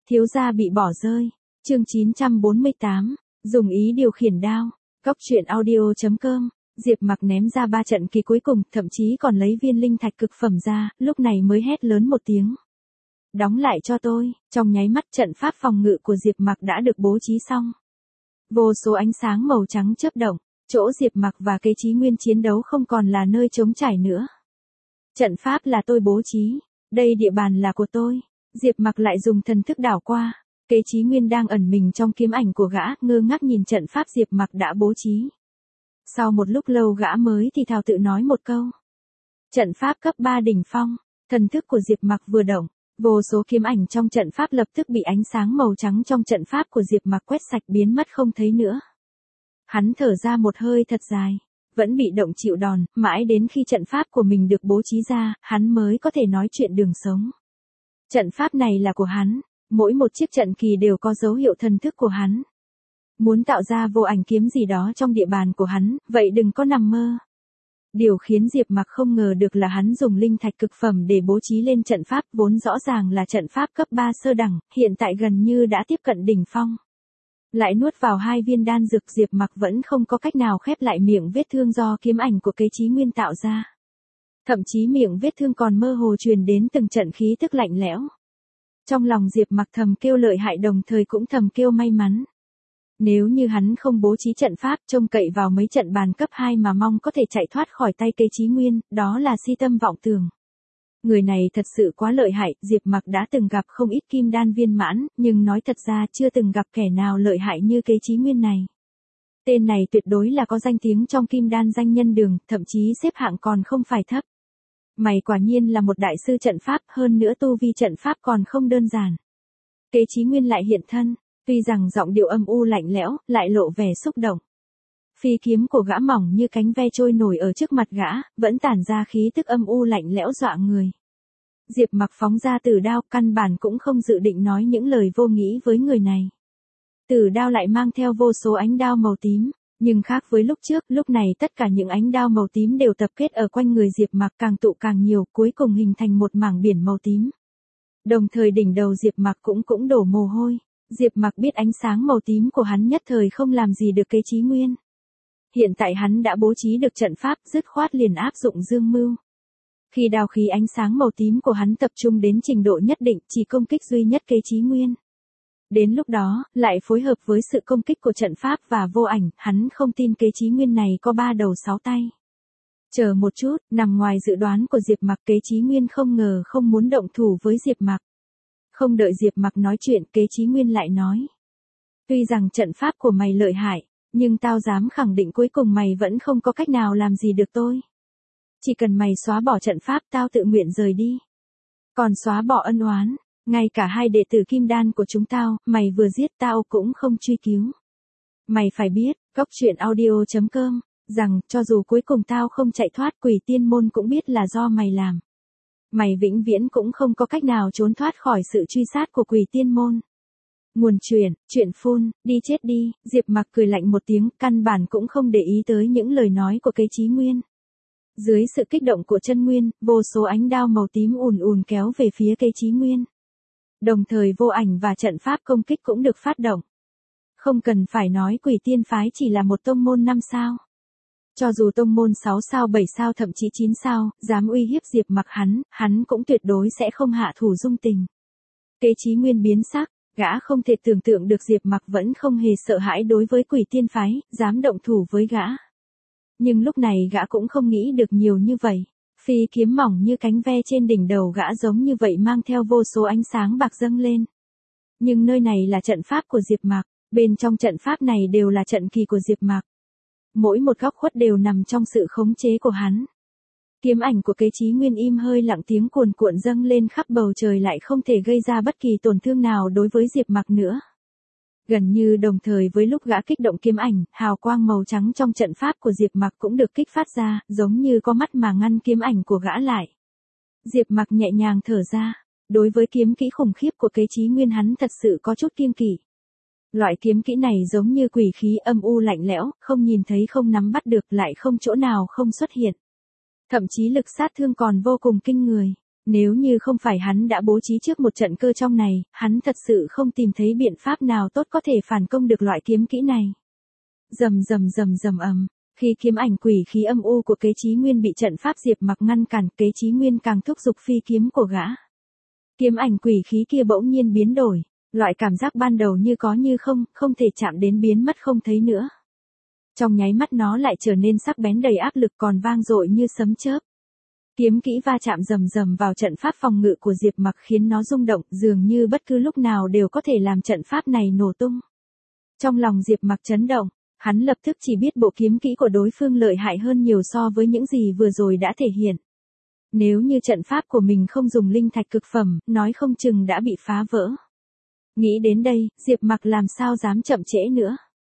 Thiếu gia bị bỏ rơi. Chương 948, dùng ý điều khiển đao. Góc truyện audio.com. Diệp Mặc ném ra 3 trận kỳ cuối cùng, thậm chí còn lấy viên linh thạch cực phẩm ra, lúc này mới hét lớn một tiếng. Đóng lại cho tôi. Trong nháy mắt trận pháp phòng ngự của Diệp Mặc đã được bố trí xong. Vô số ánh sáng màu trắng chớp động, chỗ Diệp Mặc và Kế Chí Nguyên chiến đấu không còn là nơi trống trải nữa. Trận pháp là tôi bố trí, đây địa bàn là của tôi. Diệp Mặc lại dùng thần thức đảo qua, Kế Chí Nguyên đang ẩn mình trong kiếm ảnh của gã, ngơ ngác nhìn trận pháp Diệp Mặc đã bố trí. Sau một lúc lâu gã mới thì thào tự nói một câu. Trận pháp cấp 3 đỉnh phong, thần thức của Diệp Mặc vừa động, vô số kiếm ảnh trong trận pháp lập tức bị ánh sáng màu trắng trong trận pháp của Diệp Mặc quét sạch biến mất không thấy nữa. Hắn thở ra một hơi thật dài, vẫn bị động chịu đòn, mãi đến khi trận pháp của mình được bố trí ra, hắn mới có thể nói chuyện đường sống. Trận pháp này là của hắn, mỗi một chiếc trận kỳ đều có dấu hiệu thần thức của hắn. Muốn tạo ra vô ảnh kiếm gì đó trong địa bàn của hắn, vậy đừng có nằm mơ. Điều khiến Diệp Mặc không ngờ được là hắn dùng linh thạch cực phẩm để bố trí lên trận pháp vốn rõ ràng là trận pháp cấp 3 sơ đẳng, hiện tại gần như đã tiếp cận đỉnh phong. Lại nuốt vào 2 viên đan dược, Diệp Mặc vẫn không có cách nào khép lại miệng vết thương do kiếm ảnh của Kế Chí Nguyên tạo ra. Thậm chí miệng vết thương còn mơ hồ truyền đến từng trận khí tức lạnh lẽo. Trong lòng Diệp Mặc thầm kêu lợi hại đồng thời cũng thầm kêu may mắn. Nếu như hắn không bố trí trận pháp trông cậy vào mấy trận bàn cấp 2 mà mong có thể chạy thoát khỏi tay Kế Chí Nguyên, đó là si tâm vọng tưởng. Người này thật sự quá lợi hại, Diệp Mặc đã từng gặp không ít kim đan viên mãn, nhưng nói thật ra chưa từng gặp kẻ nào lợi hại như Kế Chí Nguyên này. Tên này tuyệt đối là có danh tiếng trong kim đan danh nhân đường, thậm chí xếp hạng còn không phải thấp. Mày quả nhiên là một đại sư trận pháp, hơn nữa tu vi trận pháp còn không đơn giản. Kế Chí Nguyên lại hiện thân, tuy rằng giọng điệu âm u lạnh lẽo, lại lộ vẻ xúc động. Phi kiếm của gã mỏng như cánh ve trôi nổi ở trước mặt gã, vẫn tản ra khí tức âm u lạnh lẽo dọa người. Diệp Mặc phóng ra tử đao, căn bản cũng không dự định nói những lời vô nghĩa với người này. Tử đao lại mang theo vô số ánh đao màu tím, nhưng khác với lúc trước, lúc này tất cả những ánh đao màu tím đều tập kết ở quanh người Diệp Mặc càng tụ càng nhiều, cuối cùng hình thành một mảng biển màu tím. Đồng thời đỉnh đầu Diệp Mặc cũng đổ mồ hôi. Diệp Mặc biết ánh sáng màu tím của hắn nhất thời không làm gì được Kế Chí Nguyên. Hiện tại hắn đã bố trí được trận pháp, dứt khoát liền áp dụng dương mưu. Khi đao khí ánh sáng màu tím của hắn tập trung đến trình độ nhất định, chỉ công kích duy nhất Kế Chí Nguyên. Đến lúc đó, lại phối hợp với sự công kích của trận pháp và vô ảnh, hắn không tin Kế Chí Nguyên này có 3 đầu 6 tay. Chờ một chút, nằm ngoài dự đoán của Diệp Mặc, Kế Chí Nguyên không ngờ không muốn động thủ với Diệp Mặc. Không đợi Diệp Mặc nói chuyện, Kế Chí Nguyên lại nói. Tuy rằng trận pháp của mày lợi hại, nhưng tao dám khẳng định cuối cùng mày vẫn không có cách nào làm gì được tôi. Chỉ cần mày xóa bỏ trận pháp, tao tự nguyện rời đi. Còn xóa bỏ ân oán, ngay cả 2 đệ tử kim đan của chúng tao, mày vừa giết tao cũng không truy cứu. Mày phải biết, góc truyện audio.com, rằng cho dù cuối cùng tao không chạy thoát, Quỷ Tiên Môn cũng biết là do mày làm. Mày vĩnh viễn cũng không có cách nào trốn thoát khỏi sự truy sát của Quỷ Tiên Môn. Nguồn chuyện phun, đi chết đi. Diệp Mặc cười lạnh một tiếng, căn bản cũng không để ý tới những lời nói của Kế Chí Nguyên. Dưới sự kích động của chân nguyên, vô số ánh đao màu tím ùn ùn kéo về phía Kế Chí Nguyên. Đồng thời vô ảnh và trận pháp công kích cũng được phát động. Không cần phải nói Quỷ Tiên phái chỉ là một tông môn 5 sao. Cho dù tông môn 6 sao 7 sao thậm chí 9 sao, dám uy hiếp Diệp Mặc hắn cũng tuyệt đối sẽ không hạ thủ dung tình. Kế Chí Nguyên biến sắc, gã không thể tưởng tượng được Diệp Mặc vẫn không hề sợ hãi đối với Quỷ Tiên phái, dám động thủ với gã. Nhưng lúc này gã cũng không nghĩ được nhiều như vậy. Phi kiếm mỏng như cánh ve trên đỉnh đầu gã giống như vậy mang theo vô số ánh sáng bạc dâng lên. Nhưng nơi này là trận pháp của Diệp Mặc, bên trong trận pháp này đều là trận kỳ của Diệp Mặc. Mỗi một góc khuất đều nằm trong sự khống chế của hắn. Kiếm ảnh của Kế Chí Nguyên im hơi lặng, tiếng cuồn cuộn dâng lên khắp bầu trời lại không thể gây ra bất kỳ tổn thương nào đối với Diệp Mặc nữa. Gần như đồng thời với lúc gã kích động kiếm ảnh, hào quang màu trắng trong trận pháp của Diệp Mặc cũng được kích phát ra, giống như có mắt mà ngăn kiếm ảnh của gã lại. Diệp Mặc nhẹ nhàng thở ra, đối với kiếm kỹ khủng khiếp của Kế Chí Nguyên hắn thật sự có chút kiêng kỵ. Loại kiếm kỹ này giống như quỷ khí âm u lạnh lẽo, không nhìn thấy không nắm bắt được, lại không chỗ nào không xuất hiện. Thậm chí lực sát thương còn vô cùng kinh người. Nếu như không phải hắn đã bố trí trước một trận cơ trong này, hắn thật sự không tìm thấy biện pháp nào tốt có thể phản công được loại kiếm kỹ này. Rầm rầm rầm rầm ầm, khi kiếm ảnh quỷ khí âm u của Kế Chí Nguyên bị trận pháp Diệp Mặc ngăn cản, Kế Chí Nguyên càng thúc giục phi kiếm của gã. Kiếm ảnh quỷ khí kia bỗng nhiên biến đổi, loại cảm giác ban đầu như có như không, không thể chạm đến biến mất không thấy nữa. Trong nháy mắt nó lại trở nên sắc bén đầy áp lực còn vang dội như sấm chớp. Kiếm kỹ va chạm rầm rầm vào trận pháp phòng ngự của Diệp Mặc khiến nó rung động, dường như bất cứ lúc nào đều có thể làm trận pháp này nổ tung. Trong lòng Diệp Mặc chấn động, hắn lập tức chỉ biết bộ kiếm kỹ của đối phương lợi hại hơn nhiều so với những gì vừa rồi đã thể hiện. Nếu như trận pháp của mình không dùng linh thạch cực phẩm, nói không chừng đã bị phá vỡ. Nghĩ đến đây, Diệp Mặc làm sao dám chậm trễ nữa.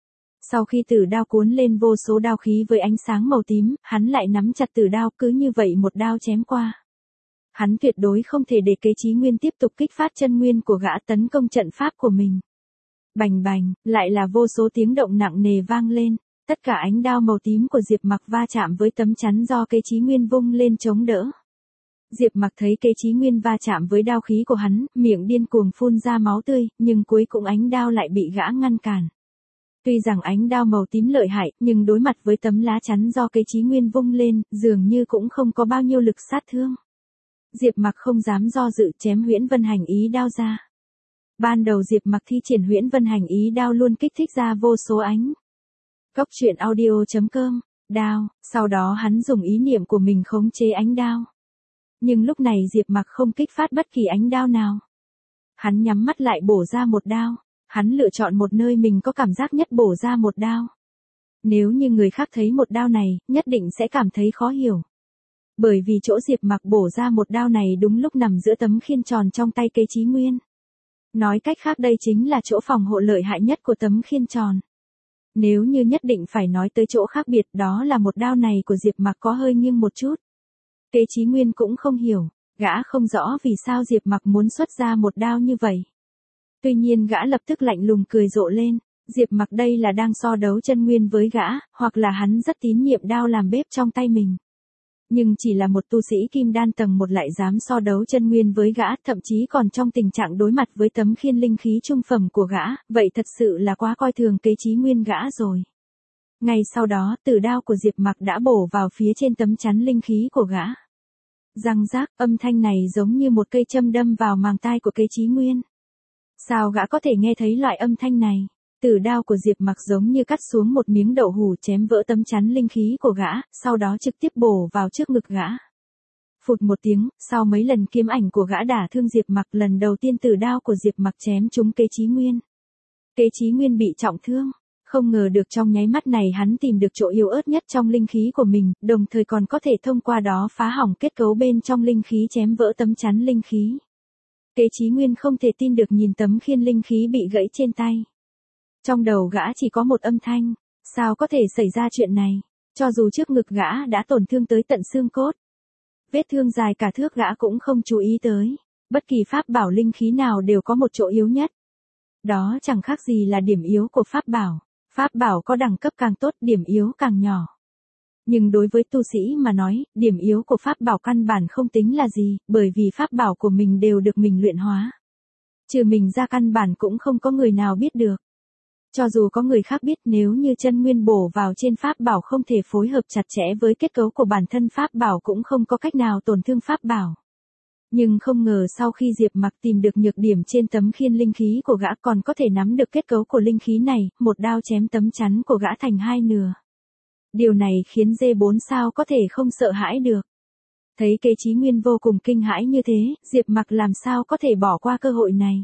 Sau khi tử đao cuốn lên vô số đao khí với ánh sáng màu tím, hắn lại nắm chặt tử đao, cứ như vậy một đao chém qua. Hắn tuyệt đối không thể để Kế Chí Nguyên tiếp tục kích phát chân nguyên của gã tấn công trận pháp của mình. Bành bành, lại là vô số tiếng động nặng nề vang lên, tất cả ánh đao màu tím của Diệp Mặc va chạm với tấm chắn do Kế Chí Nguyên vung lên chống đỡ. Diệp Mặc thấy Kế Chí Nguyên va chạm với đao khí của hắn, miệng điên cuồng phun ra máu tươi, nhưng cuối cùng ánh đao lại bị gã ngăn cản. Tuy rằng ánh đao màu tím lợi hại, nhưng đối mặt với tấm lá chắn do Kế Chí Nguyên vung lên, dường như cũng không có bao nhiêu lực sát thương. Diệp Mặc không dám do dự, chém Huyễn Vân Hành Ý đao ra. Ban đầu Diệp Mặc thi triển Huyễn Vân Hành Ý đao luôn kích thích ra vô số ánh. Cốc truyện audio.com, đao, sau đó hắn dùng ý niệm của mình khống chế ánh đao. Nhưng lúc này Diệp Mặc không kích phát bất kỳ ánh đao nào. Hắn nhắm mắt lại bổ ra một đao. Hắn lựa chọn một nơi mình có cảm giác nhất bổ ra một đao. Nếu như người khác thấy một đao này, nhất định sẽ cảm thấy khó hiểu. Bởi vì chỗ Diệp Mặc bổ ra một đao này đúng lúc nằm giữa tấm khiên tròn trong tay Kế Chí Nguyên. Nói cách khác đây chính là chỗ phòng hộ lợi hại nhất của tấm khiên tròn. Nếu như nhất định phải nói tới chỗ khác biệt, đó là một đao này của Diệp Mặc có hơi nghiêng một chút. Kế Chí Nguyên cũng không hiểu, gã không rõ vì sao Diệp Mặc muốn xuất ra một đao như vậy. Tuy nhiên gã lập tức lạnh lùng cười rộ lên, Diệp Mặc đây là đang so đấu chân nguyên với gã, hoặc là hắn rất tín nhiệm đao làm bếp trong tay mình. Nhưng chỉ là một tu sĩ kim đan tầng 1 lại dám so đấu chân nguyên với gã, thậm chí còn trong tình trạng đối mặt với tấm khiên linh khí trung phẩm của gã, vậy thật sự là quá coi thường Kế Chí Nguyên gã rồi. Ngay sau đó, tử đao của Diệp Mặc đã bổ vào phía trên tấm chắn linh khí của gã. Răng rác, âm thanh này giống như một cây châm đâm vào màng tai của Kế Chí Nguyên. Sao gã có thể nghe thấy loại âm thanh này? Tử đao của Diệp Mặc giống như cắt xuống một miếng đậu hủ chém vỡ tấm chắn linh khí của gã, sau đó trực tiếp bổ vào trước ngực gã. Phụt một tiếng, sau mấy lần kiếm ảnh của gã đả thương Diệp Mặc, lần đầu tiên tử đao của Diệp Mặc chém trúng Kế Chí Nguyên. Kế Chí Nguyên bị trọng thương, không ngờ được trong nháy mắt này hắn tìm được chỗ yếu ớt nhất trong linh khí của mình, đồng thời còn có thể thông qua đó phá hỏng kết cấu bên trong linh khí chém vỡ tấm chắn linh khí. Kế Chí Nguyên không thể tin được nhìn tấm khiên linh khí bị gãy trên tay. Trong đầu gã chỉ có một âm thanh, sao có thể xảy ra chuyện này, cho dù trước ngực gã đã tổn thương tới tận xương cốt. Vết thương dài cả thước gã cũng không chú ý tới, bất kỳ pháp bảo linh khí nào đều có một chỗ yếu nhất. Đó chẳng khác gì là điểm yếu của pháp bảo có đẳng cấp càng tốt, điểm yếu càng nhỏ. Nhưng đối với tu sĩ mà nói, điểm yếu của pháp bảo căn bản không tính là gì, bởi vì pháp bảo của mình đều được mình luyện hóa. Trừ mình ra căn bản cũng không có người nào biết được. Cho dù có người khác biết, nếu như chân nguyên bổ vào trên pháp bảo không thể phối hợp chặt chẽ với kết cấu của bản thân pháp bảo cũng không có cách nào tổn thương pháp bảo. Nhưng không ngờ sau khi Diệp Mặc tìm được nhược điểm trên tấm khiên linh khí của gã còn có thể nắm được kết cấu của linh khí này, một đao chém tấm chắn của gã thành hai nửa. Điều này khiến D4 sao có thể không sợ hãi được. Thấy Kế Chí Nguyên vô cùng kinh hãi như thế, Diệp Mặc làm sao có thể bỏ qua cơ hội này.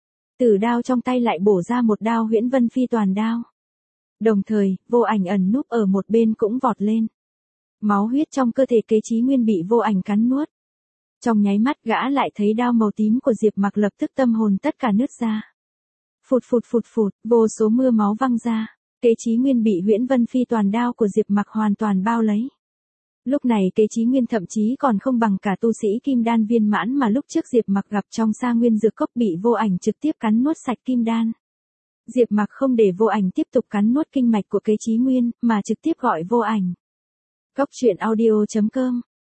Tử đao trong tay lại bổ ra một đao Huyễn Vân Phi Toàn đao. Đồng thời, Vô Ảnh ẩn núp ở một bên cũng vọt lên. Máu huyết trong cơ thể Kế Chí Nguyên bị Vô Ảnh cắn nuốt. Trong nháy mắt gã lại thấy đao màu tím của Diệp Mặc lập tức tâm hồn tất cả nứt ra. Phụt phụt phụt phụt, vô số mưa máu văng ra. Kế Chí Nguyên bị Huyễn Vân Phi Toàn đao của Diệp Mặc hoàn toàn bao lấy. Lúc này Kế Chí Nguyên thậm chí còn không bằng cả tu sĩ kim đan viên mãn mà lúc trước Diệp Mặc gặp trong Sa Nguyên Dược Cốc, bị Vô Ảnh trực tiếp cắn nuốt sạch kim đan. Diệp Mặc không để Vô Ảnh tiếp tục cắn nuốt kinh mạch của Kế Chí Nguyên, mà trực tiếp gọi Vô Ảnh. Cốc truyện audio.com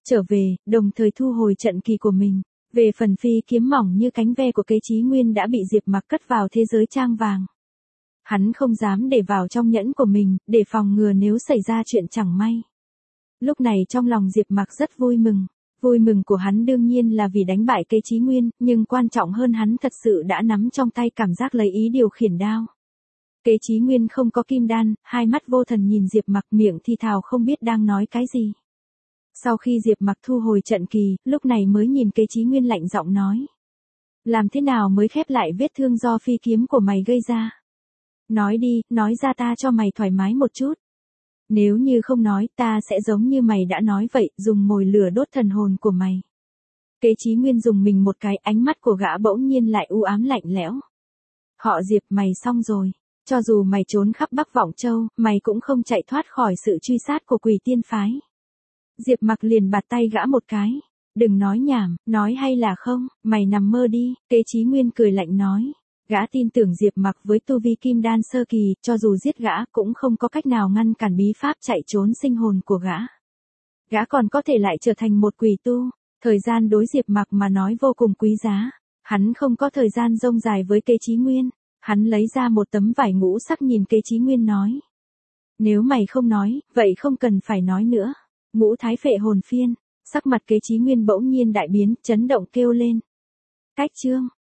trở về, đồng thời thu hồi trận kỳ của mình. Về phần phi kiếm mỏng như cánh ve của Kế Chí Nguyên đã bị Diệp Mặc cất vào thế giới trang vàng. Hắn không dám để vào trong nhẫn của mình, để phòng ngừa nếu xảy ra chuyện chẳng may. Lúc này trong lòng Diệp Mặc rất vui mừng. Vui mừng của hắn đương nhiên là vì đánh bại Kế Chí Nguyên, nhưng quan trọng hơn hắn thật sự đã nắm trong tay cảm giác lấy ý điều khiển đao. Kế Chí Nguyên không có kim đan, hai mắt vô thần nhìn Diệp Mặc, miệng thì thào không biết đang nói cái gì. Sau khi Diệp Mặc thu hồi trận kỳ, lúc này mới nhìn Kế Chí Nguyên lạnh giọng nói. Làm thế nào mới khép lại vết thương do phi kiếm của mày gây ra? Nói đi, nói ra ta cho mày thoải mái một chút. Nếu như không nói, ta sẽ giống như mày đã nói vậy, dùng mồi lửa đốt thần hồn của mày. Kế Chí Nguyên dùng mình một cái, ánh mắt của gã bỗng nhiên lại u ám lạnh lẽo. Họ Diệp, mày xong rồi. Cho dù mày trốn khắp Bắc Vọng Châu, mày cũng không chạy thoát khỏi sự truy sát của Quỷ Tiên phái. Diệp Mặc liền bạt tay gã một cái. Đừng nói nhảm, nói hay là không, mày nằm mơ đi. Kế Chí Nguyên cười lạnh nói. Gã tin tưởng Diệp Mặc với tu vi kim đan sơ kỳ, cho dù giết gã cũng không có cách nào ngăn cản bí pháp chạy trốn sinh hồn của gã. Gã còn có thể lại trở thành một quỷ tu. Thời gian đối Diệp Mặc mà nói vô cùng quý giá. Hắn không có thời gian rông dài với Kế Chí Nguyên. Hắn lấy ra một tấm vải ngũ sắc nhìn Kế Chí Nguyên nói. Nếu mày không nói, vậy không cần phải nói nữa. Ngũ Thái Phệ Hồn Phiên. Sắc mặt Kế Chí Nguyên bỗng nhiên đại biến, chấn động kêu lên. Cách chương.